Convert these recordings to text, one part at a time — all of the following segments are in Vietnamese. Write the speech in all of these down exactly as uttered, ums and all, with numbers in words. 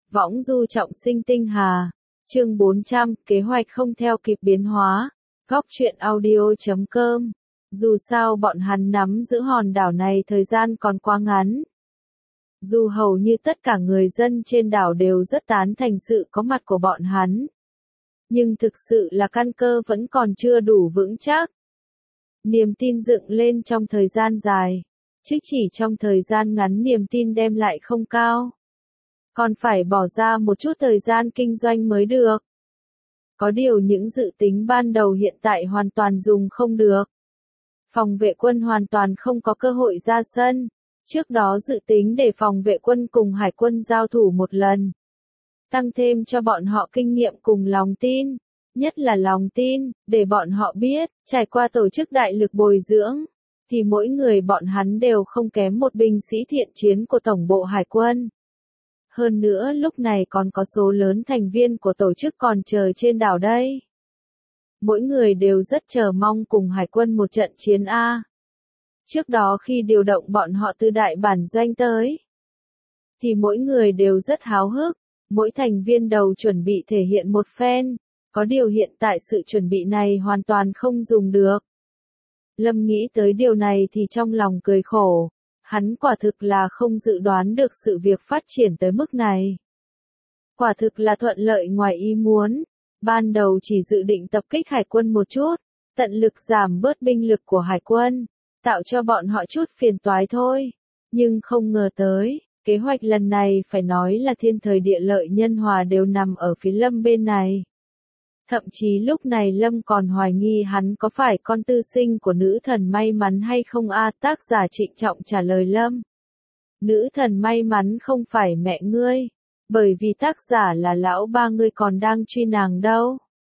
Võng du trọng sinh tinh hà. Chương bốn trăm, kế hoạch không theo kịp biến hóa. Góc truyện audio chấm com. Dù sao bọn hắn nắm giữ hòn đảo này thời gian còn quá ngắn. Dù hầu như tất cả người dân trên đảo đều rất tán thành sự có mặt của bọn hắn. Nhưng thực sự là căn cơ vẫn còn chưa đủ vững chắc. Niềm tin dựng lên trong thời gian dài, chứ chỉ trong thời gian ngắn niềm tin đem lại không cao. Còn phải bỏ ra một chút thời gian kinh doanh mới được. Có điều những dự tính ban đầu hiện tại hoàn toàn dùng không được. Phòng vệ quân hoàn toàn không có cơ hội ra sân. Trước đó dự tính để phòng vệ quân cùng hải quân giao thủ một lần. Tăng thêm cho bọn họ kinh nghiệm cùng lòng tin. Nhất là lòng tin, để bọn họ biết, trải qua tổ chức đại lực bồi dưỡng, thì mỗi người bọn hắn đều không kém một binh sĩ thiện chiến của tổng bộ hải quân. Hơn nữa lúc này còn có số lớn thành viên của tổ chức còn chờ trên đảo đây. Mỗi người đều rất chờ mong cùng hải quân một trận chiến A. Trước đó khi điều động bọn họ từ đại bản doanh tới, thì mỗi người đều rất háo hức, mỗi thành viên đầu chuẩn bị thể hiện một phen. Có điều hiện tại sự chuẩn bị này hoàn toàn không dùng được. Lâm nghĩ tới điều này thì trong lòng cười khổ. Hắn quả thực là không dự đoán được sự việc phát triển tới mức này. Quả thực là thuận lợi ngoài ý muốn. Ban đầu chỉ dự định tập kích hải quân một chút, tận lực giảm bớt binh lực của hải quân, tạo cho bọn họ chút phiền toái thôi. Nhưng không ngờ tới, kế hoạch lần này phải nói là thiên thời địa lợi nhân hòa đều nằm ở phía Lâm bên này. Thậm chí lúc này Lâm còn hoài nghi hắn có phải con tư sinh của nữ thần may mắn hay không a. Tác giả trịnh trọng trả lời Lâm. Nữ thần may mắn không phải mẹ ngươi, bởi vì tác giả là lão ba ngươi còn đang truy nàng đâu.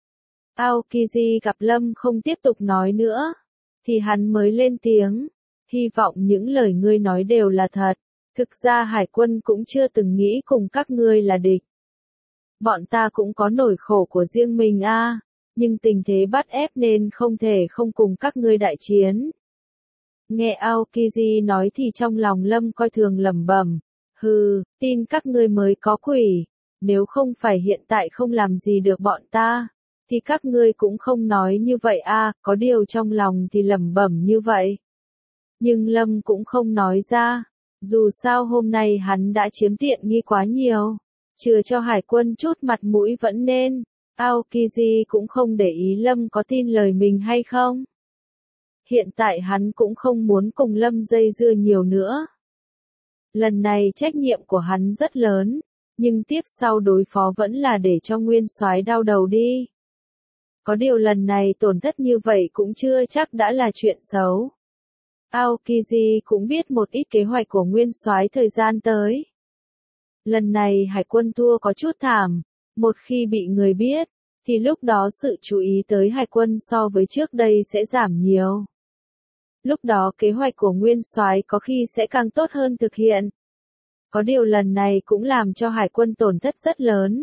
Aokiji gặp Lâm không tiếp tục nói nữa, thì hắn mới lên tiếng, hy vọng những lời ngươi nói đều là thật, thực ra hải quân cũng chưa từng nghĩ cùng các ngươi là địch. Bọn ta cũng có nỗi khổ của riêng mình a, à, nhưng tình thế bắt ép nên không thể không cùng các ngươi đại chiến. Nghe Aokiji nói thì trong lòng Lâm coi thường lẩm bẩm, hừ, tin các ngươi mới có quỷ, nếu không phải hiện tại không làm gì được bọn ta, thì các ngươi cũng không nói như vậy a, à, có điều trong lòng thì lẩm bẩm như vậy. Nhưng Lâm cũng không nói ra, dù sao hôm nay hắn đã chiếm tiện nghi quá nhiều. Chừa cho hải quân chút mặt mũi vẫn nên. Aokiji cũng không để ý Lâm có tin lời mình hay không. Hiện tại hắn cũng không muốn cùng Lâm dây dưa nhiều nữa. Lần này trách nhiệm của hắn rất lớn, nhưng tiếp sau đối phó vẫn là để cho Nguyên Soái đau đầu đi. Có điều lần này tổn thất như vậy cũng chưa chắc đã là chuyện xấu. Aokiji cũng biết một ít kế hoạch của Nguyên Soái thời gian tới. Lần này hải quân thua có chút thảm, một khi bị người biết, thì lúc đó sự chú ý tới hải quân so với trước đây sẽ giảm nhiều. Lúc đó kế hoạch của Nguyên Soái có khi sẽ càng tốt hơn thực hiện. Có điều lần này cũng làm cho hải quân tổn thất rất lớn.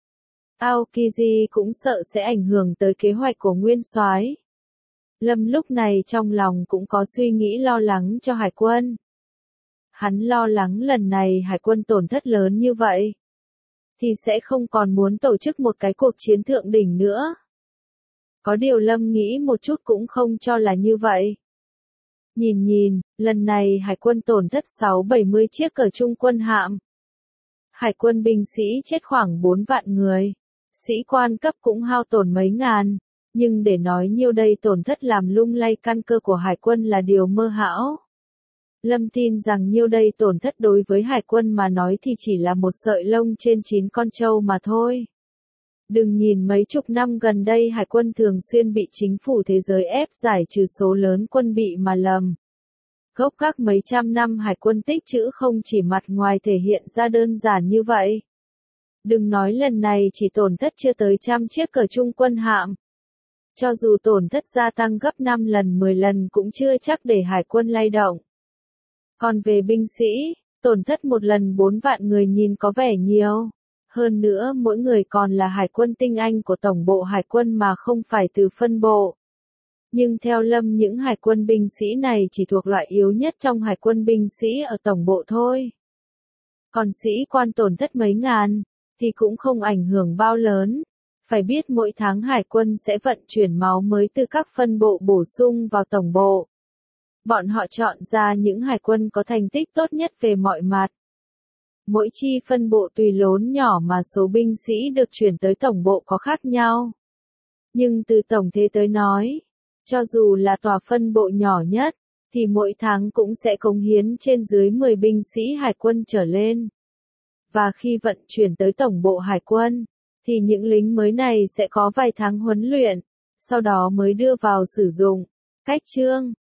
Aokiji cũng sợ sẽ ảnh hưởng tới kế hoạch của Nguyên Soái. Lâm lúc này trong lòng cũng có suy nghĩ lo lắng cho hải quân. Hắn lo lắng lần này hải quân tổn thất lớn như vậy, thì sẽ không còn muốn tổ chức một cái cuộc chiến thượng đỉnh nữa. Có điều Lâm nghĩ một chút cũng không cho là như vậy. Nhìn nhìn, lần này hải quân tổn thất sáu bảy mươi chiếc cờ trung quân hạm. Hải quân binh sĩ chết khoảng bốn vạn người, sĩ quan cấp cũng hao tổn mấy ngàn, nhưng để nói nhiêu đây tổn thất làm lung lay căn cơ của hải quân là điều mơ hão. Lâm tin rằng nhiêu đây tổn thất đối với hải quân mà nói thì chỉ là một sợi lông trên chín con trâu mà thôi. Đừng nhìn mấy chục năm gần đây hải quân thường xuyên bị chính phủ thế giới ép giải trừ số lớn quân bị mà lầm. Gốc gác mấy trăm năm hải quân tích trữ không chỉ mặt ngoài thể hiện ra đơn giản như vậy. Đừng nói lần này chỉ tổn thất chưa tới trăm chiếc cờ trung quân hạm. Cho dù tổn thất gia tăng gấp năm lần mười lần cũng chưa chắc để hải quân lay động. Còn về binh sĩ, tổn thất một lần bốn vạn người nhìn có vẻ nhiều. Hơn nữa mỗi người còn là hải quân tinh anh của tổng bộ hải quân mà không phải từ phân bộ. Nhưng theo Lâm những hải quân binh sĩ này chỉ thuộc loại yếu nhất trong hải quân binh sĩ ở tổng bộ thôi. Còn sĩ quan tổn thất mấy ngàn, thì cũng không ảnh hưởng bao lớn. Phải biết mỗi tháng Hải quân sẽ vận chuyển máu mới từ các phân bộ bổ sung vào tổng bộ. Bọn họ chọn ra những hải quân có thành tích tốt nhất về mọi mặt. Mỗi chi phân bộ tùy lớn nhỏ mà số binh sĩ được chuyển tới tổng bộ có khác nhau. Nhưng từ tổng thể tới nói, cho dù là tòa phân bộ nhỏ nhất, thì mỗi tháng cũng sẽ cống hiến trên dưới mười binh sĩ hải quân trở lên. Và khi vận chuyển tới tổng bộ hải quân, thì những lính mới này sẽ có vài tháng huấn luyện, sau đó mới đưa vào sử dụng. Cách chương